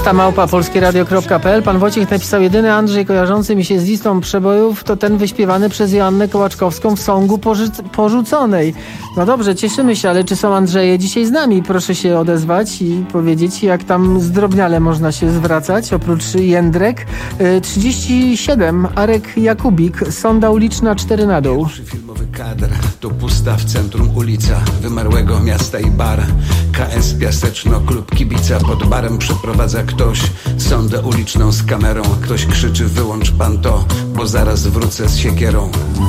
trzysta małpa polskieradio kropka p l. Pan Wojciech napisał: jedyny Andrzej kojarzący mi się z listą przebojów to ten wyśpiewany przez Joannę Kołaczkowską w songu poży- porzuconej. No dobrze, cieszymy się, ale czy są Andrzeje dzisiaj z nami? Proszę się odezwać i powiedzieć, jak tam zdrobniale można się zwracać, oprócz Jędrek. Yy, trzydzieści siedem, Arek Jakubik, sonda uliczna cztery na dół. Pierwszy filmowy kadr to pusta w centrum ulica wymarłego miasta i bar. K S Piaseczno, klub kibica. Pod barem przeprowadza ktoś sondę uliczną z kamerą. Ktoś krzyczy: wyłącz pan to, bo zaraz wrócę z siekierą.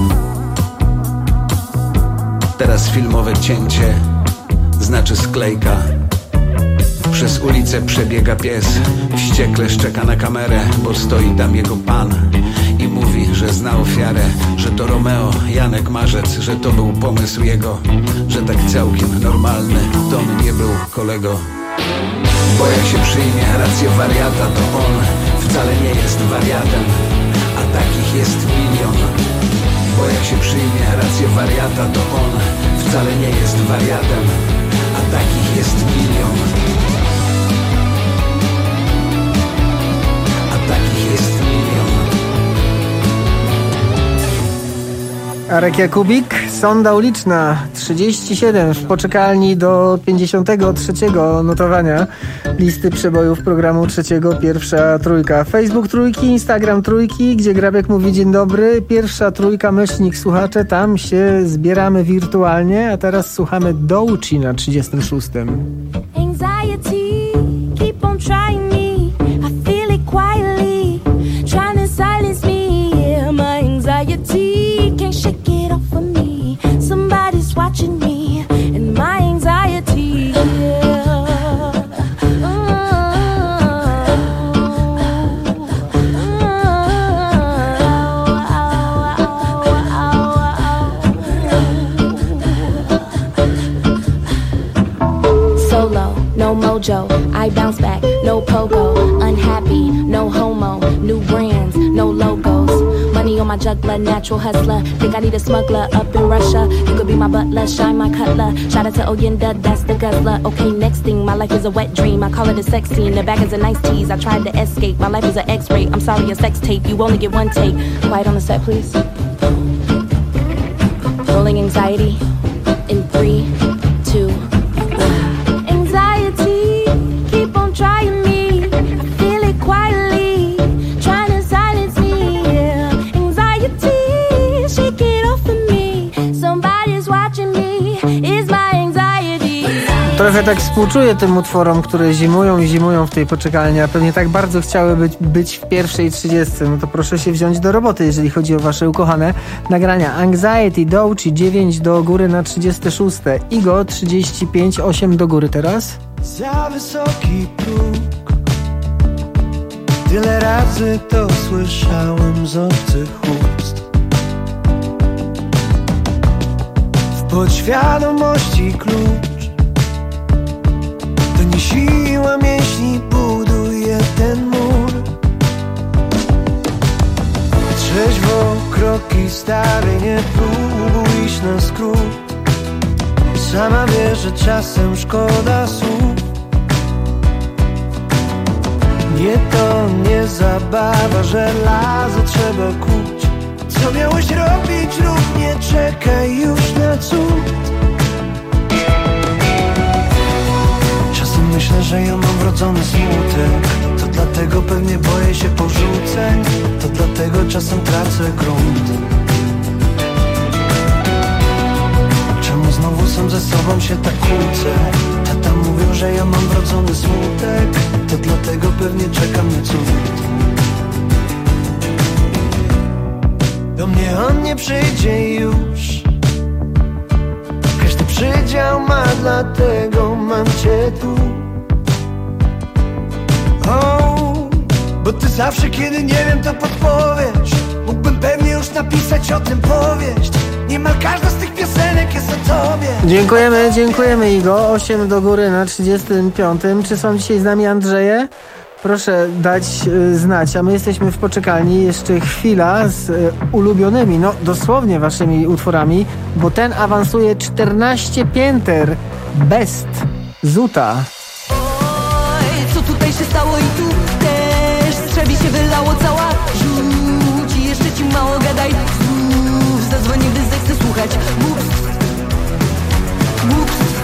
Teraz filmowe cięcie, znaczy sklejka. Przez ulicę przebiega pies, wściekle szczeka na kamerę, bo stoi tam jego pan i mówi, że zna ofiarę, że to Romeo, Janek Marzec, że to był pomysł jego, że tak całkiem normalny to on nie był kolego. Bo jak się przyjmie rację wariata, to on wcale nie jest wariatem, a takich jest milion. Bo jak się przyjmie rację wariata, to on wcale nie jest wariatem, a takich jest milion. A takich jest milion. Arek Jakubik, sonda uliczna trzydzieści siedem w poczekalni do pięćdziesiątego trzeciego notowania listy przebojów programu trzeciego, pierwsza trójka. Facebook trójki, Instagram trójki, gdzie Grabek mówi dzień dobry. Pierwsza trójka, myślnik, słuchacze, tam się zbieramy wirtualnie, a teraz słuchamy Douchi na trzydziestym szóstym. Anxiety, keep on trying me. I feel it quietly, trying to silence me. Yeah, my anxiety can't shake it off of me. Somebody's watching me, and my anxiety. Yeah. Solo, no mojo, I bounce back, no pogo. Unhappy, no homo, new brands, no logos. Money on my juggler, natural hustler. Think I need a smuggler up in Russia. You could be my butler, shine my cutler. Shout out to Oyenda, that's the guzzler. Okay, next thing, my life is a wet dream. I call it a sex scene, the bag is a nice tease. I tried to escape, my life is an X-ray. I'm sorry, a sex tape, you only get one take. Quiet on the set, please. Rolling anxiety in three, two, one. Anxiety, keep on trying me. I feel it quietly, trying to silence me. Yeah. Anxiety, shake it off of me. Somebody's watching me. It's my anxiety. Trochę tak współczuję tym utworom, które zimują i zimują w tej poczekalni, a pewnie tak bardzo chciały być, być w pierwszej trzydziestce. No to proszę się wziąć do roboty, jeżeli chodzi o wasze ukochane nagrania. Anxiety, Douchi, dziewięć do góry na trzydzieste szóste. Igo, trzydzieści pięć, osiem do góry teraz. Za wysoki próg. Tyle razy to słyszałem z obcych ust. W podświadomości klucz. To nie siła mięśni buduje ten mur. Trzeźwo kroki stary, nie próbuj iść na skrót. Sama wie, że czasem szkoda słów. Nie to nie zabawa, żelazo trzeba kuć. Co miałeś robić, rób, nie czekaj już na cud. Czasem myślę, że ja mam wrodzony smutek. To dlatego pewnie boję się porzuceń. To dlatego czasem tracę grunt. Czemu znowu sam ze sobą się tak kłócę? Tata mówił, że ja mam wrodzony smutek. To dlatego pewnie czeka mnie cud. Do mnie on nie przyjdzie już. Każdy przydział ma, dlatego mam cię tu. Oh, bo ty zawsze, kiedy nie wiem, to podpowiesz. Mógłbym pewnie już napisać o tym powieść. Niemal każda z tych piosenek jest o tobie. Dziękujemy, dziękujemy Igo. osiem do góry na trzydziestym piątym. Czy są dzisiaj z nami Andrzeje? Proszę dać y, znać, a my jesteśmy w poczekalni. Jeszcze chwila z y, ulubionymi, no dosłownie waszymi utworami, bo ten awansuje czternaście pięter. Best Zuta. Oj, co tutaj się stało i tu? bolało cała. Rzuć i jeszcze ci mało gadaj. Znów zadzwonię, gdy zechcę słuchać. Głupstw, głupstw.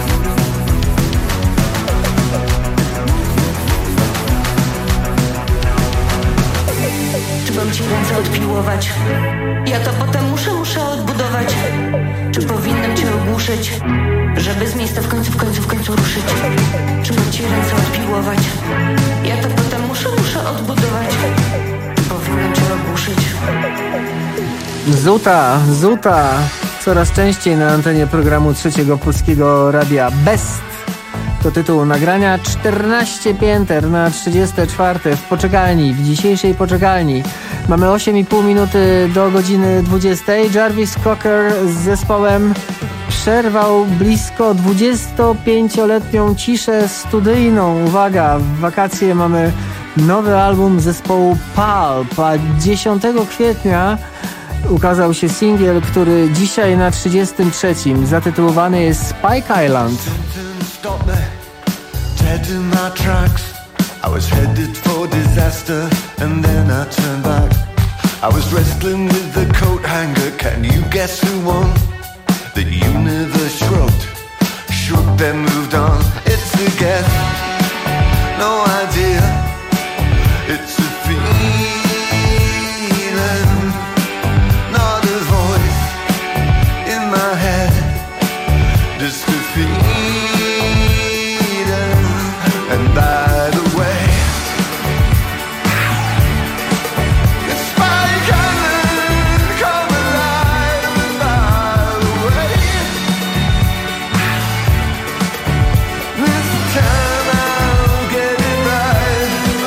Czy mam ci ręce odpiłować? Ja to potem muszę, muszę odbudować. Czy powinnam cię ogłuszyć, żeby z miejsca w końcu, w końcu, w końcu ruszyć? Czy mam ci ręce odpiłować? Ja to potem muszę, muszę odbudować. Czy powinnam cię ogłuszyć? Zuta, Zuta. Coraz częściej na antenie programu Trzeciego Polskiego Radia. Best to tytuł nagrania. czternaście pięter na trzydzieste czwarte w poczekalni, w dzisiejszej poczekalni. Mamy osiem i pół minuty do godziny dwudziestej. Jarvis Cocker z zespołem przerwał blisko dwudziestopięcioletnią ciszę studyjną. Uwaga, w wakacje mamy nowy album zespołu Pulp, a dziesiątego kwietnia ukazał się singiel, który dzisiaj na trzydziestym trzecim zatytułowany jest Spike Island. Stop me, dead in my tracks. I was headed for disaster and then I turned back. I was wrestling with the coat hanger. Can you guess who won? The universe shrugged, shook then moved on. It's a guess, no idea. It's a feeling, not a voice in my head. Just a feeling. And by the way, it's Spike Island, come alive. And by the way, this time I'll get it right.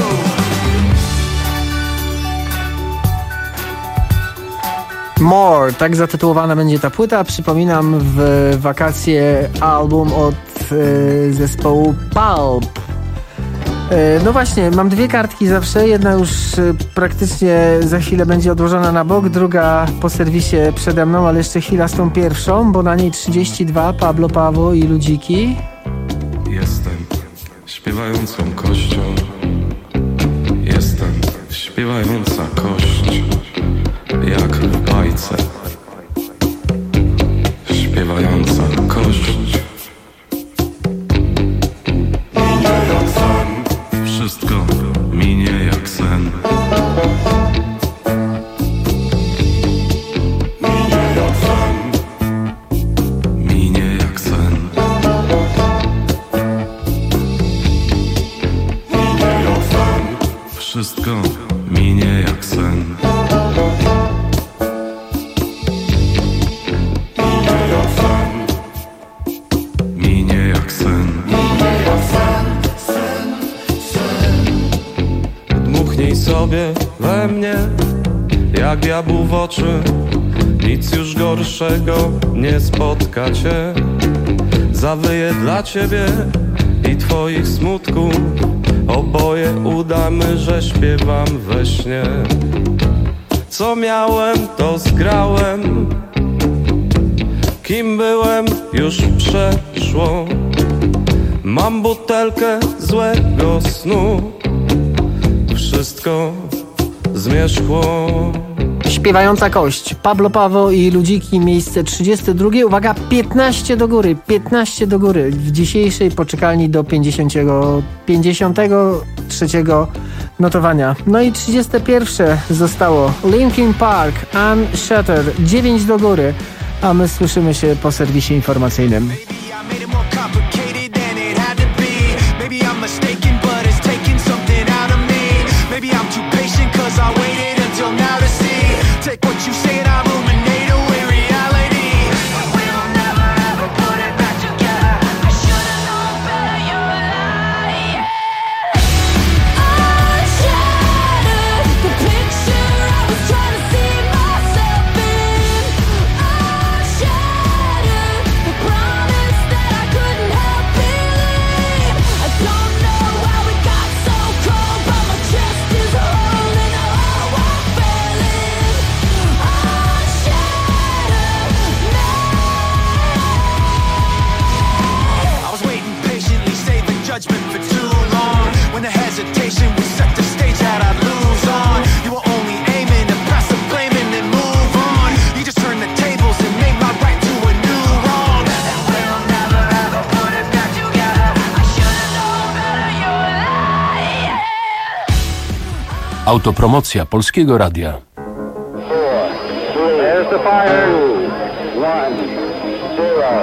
Oh. More, tak zatytułowana będzie ta płyta. Przypominam, w wakacje album od y, zespołu Pulp. Y, no właśnie, mam dwie kartki zawsze. Jedna już y, praktycznie za chwilę będzie odłożona na bok, druga po serwisie przede mną, ale jeszcze chwila z tą pierwszą, bo na niej trzydzieści dwa, Pablo Pawo i Ludziki. Jestem śpiewającą kością. Jestem śpiewająca kość, jak w bajce. Śpiewająca kość. Wszystko minie jak sen. Minie jak sen. Wszystko minie jak sen. Minie jak sen. Dmuchnij sobie we mnie jak diabłu w oczy. Nic już gorszego nie spotka cię. Zawyję dla ciebie i twoich smutków. Oboje udamy, że śpiewam we śnie. Co miałem, to zgrałem. Kim byłem, już przeszło. Mam butelkę złego snu. Wszystko zmierzchło. Śpiewająca kość, Pablo Pawo i Ludziki, miejsce trzydzieste drugie. Uwaga, piętnaście do góry, piętnaście do góry w dzisiejszej poczekalni do pięćdziesiątego, pięćdziesiątego trzeciego notowania. No i trzydzieste pierwsze zostało Linkin Park, Unshattered, dziewięć do góry, a my słyszymy się po serwisie informacyjnym. Take what you say and I ruminate away reality. We'll never ever put it back together. I should've known better, you're a lie. Unshattered, the picture I was trying to see myself in. Unshattered, the promise that I couldn't help believe. I don't know how it got so cold, but my chest is holding how I fell in. Autopromocja Polskiego Radia. There's the fire. One, zero.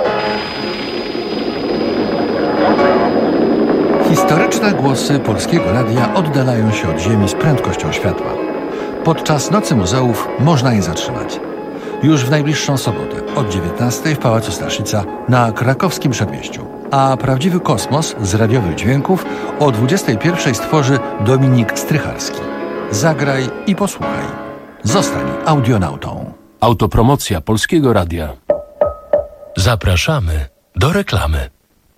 Historyczne głosy Polskiego Radia oddalają się od Ziemi z prędkością światła. Podczas Nocy Muzeów można je zatrzymać. Już w najbliższą sobotę od dziewiętnastej w Pałacu Staszica na krakowskim Przedmieściu. A prawdziwy kosmos z radiowych dźwięków o dwudziestej pierwszej stworzy Dominik Strycharski. Zagraj i posłuchaj. Zostań audionautą. Autopromocja Polskiego Radia. Zapraszamy do reklamy.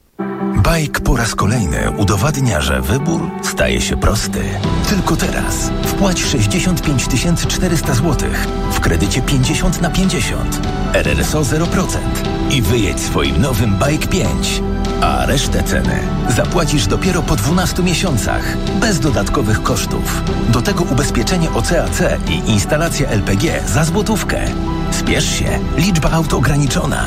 Bajk po raz kolejny udowadnia, że wybór staje się prosty. Tylko teraz wpłać sześćdziesiąt pięć tysięcy czterysta złotych w kredycie pięćdziesiąt na pięćdziesiąt, R R S O zero procent i wyjedź swoim nowym Bajk pięć. A resztę ceny zapłacisz dopiero po dwunastu miesiącach, bez dodatkowych kosztów. Do tego ubezpieczenie O C A C i instalacja L P G za złotówkę. Spiesz się, liczba aut ograniczona.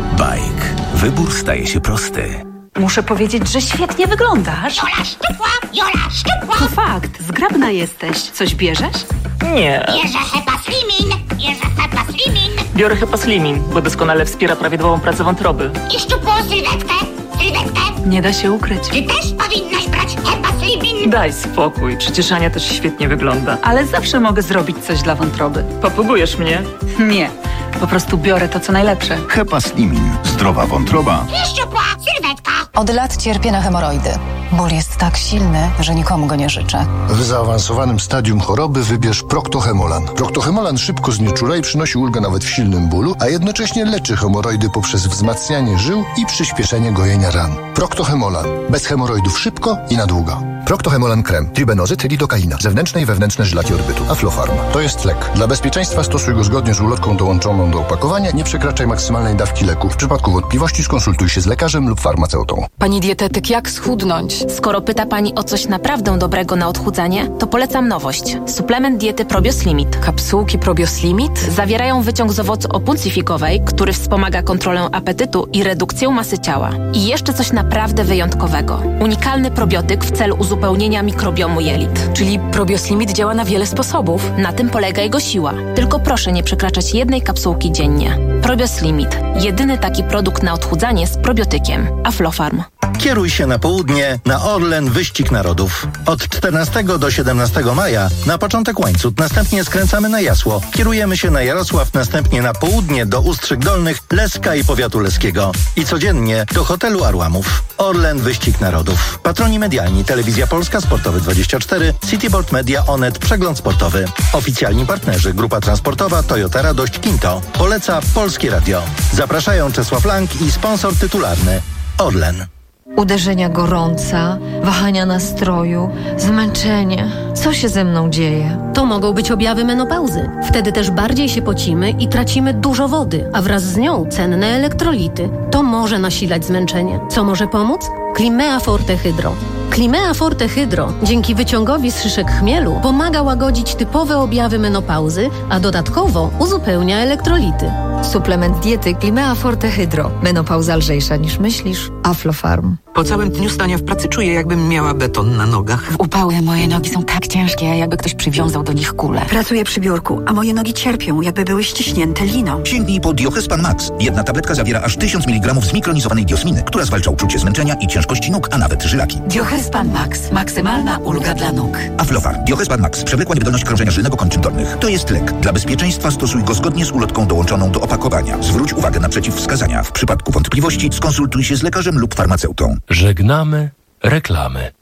Bajk. Wybór staje się prosty. Muszę powiedzieć, że świetnie wyglądasz. Jola szczupła, Jola szczupła. To fakt, zgrabna jesteś. Coś bierzesz? Nie. Bierze Hepa Slimin, bierze Hepa Slimin. Biorę Hepa Slimin, bo doskonale wspiera prawidłową pracę wątroby. I szczupłą sylwetkę, sylwetkę. Nie da się ukryć. Ty też powinnaś brać Hepa Slimin. Daj spokój, przecież Ania też świetnie wygląda. Ale zawsze mogę zrobić coś dla wątroby. Popugujesz mnie? Nie, po prostu biorę to, co najlepsze. Hepa Slimin. Zdrowa wątroba. I szczupła sylwetka. Od lat cierpię na hemoroidy. Ból jest tak silny, że nikomu go nie życzę. W zaawansowanym stadium choroby wybierz Proctohemolan. Proctohemolan szybko znieczula i przynosi ulgę nawet w silnym bólu, a jednocześnie leczy hemoroidy poprzez wzmacnianie żył i przyspieszenie gojenia ran. Proctohemolan. Bez hemoroidów szybko i na długo. Proctohemolan krem. Tribenozyt, lidokaina. Zewnętrzne i wewnętrzne żylaki odbytu. Aflofarm. To jest lek. Dla bezpieczeństwa stosuj go zgodnie z ulotką dołączoną do opakowania. Nie przekraczaj maksymalnej dawki leku. W przypadku wątpliwości skonsultuj się z lekarzem lub farmaceutą. Pani dietetyk, jak schudnąć? Skoro pyta Pani o coś naprawdę dobrego na odchudzanie, to polecam nowość. Suplement diety Probios Limit. Kapsułki Probios Limit? Zawierają wyciąg z owocu opuncyfikowej, który wspomaga kontrolę apetytu i redukcję masy ciała. I jeszcze coś naprawdę wyjątkowego. Unikalny probiotyk w celu uzupełnienia mikrobiomu jelit. Czyli Probios Limit działa na wiele sposobów. Na tym polega jego siła. Tylko proszę nie przekraczać jednej kapsułki dziennie. Probios Limit. Jedyny taki produkt na odchudzanie z probiotykiem. Aflofarm. Kieruj się na południe na Orlen Wyścig Narodów. Od czternastego do siedemnastego maja na początek Łańcut, następnie skręcamy na Jasło. Kierujemy się na Jarosław, następnie na południe do Ustrzyk Dolnych, Leska i powiatu leskiego. I codziennie do hotelu Arłamów. Orlen Wyścig Narodów. Patroni medialni: Telewizja Polska, Sportowy dwadzieścia cztery, Cityboard Media, Onet, Przegląd Sportowy. Oficjalni partnerzy: Grupa Transportowa, Toyota Radość, Kinto. Poleca Polskie Radio. Zapraszają Czesław Lang i sponsor tytularny Orlen. Uderzenia gorąca, wahania nastroju, zmęczenie. Co się ze mną dzieje? To mogą być objawy menopauzy. Wtedy też bardziej się pocimy i tracimy dużo wody, a wraz z nią cenne elektrolity. To może nasilać zmęczenie. Co może pomóc? Climea Forte Hydro. Climea Forte Hydro dzięki wyciągowi z szyszek chmielu pomaga łagodzić typowe objawy menopauzy, a dodatkowo uzupełnia elektrolity. Suplement diety Climea Forte Hydro. Menopauza lżejsza niż myślisz. Aflofarm. Po całym dniu stania w pracy czuję, jakbym miała beton na nogach. W upały moje nogi są tak ciężkie, jakby ktoś przywiązał do nich kulę. Pracuję przy biurku, a moje nogi cierpią, jakby były ściśnięte liną. Sięgnij po Diohespan Max. Jedna tabletka zawiera aż tysiąc miligramów zmikronizowanej diosminy, która zwalcza uczucie zmęczenia i ciężkości nóg, a nawet żylaki. Diohespan Max. Maksymalna ulga dla nóg. Aflofarm. Diohespan Max. Przewlekła niewydolność krążenia żylnego kończyn dolnych. To jest lek. Dla bezpieczeństwa stosuj go zgodnie z ulotką dołączoną do opakowania. Zwróć uwagę na przeciwwskazania. W przypadku wątpliwości skonsultuj się z lekarzem lub farmaceutą. Żegnamy reklamy.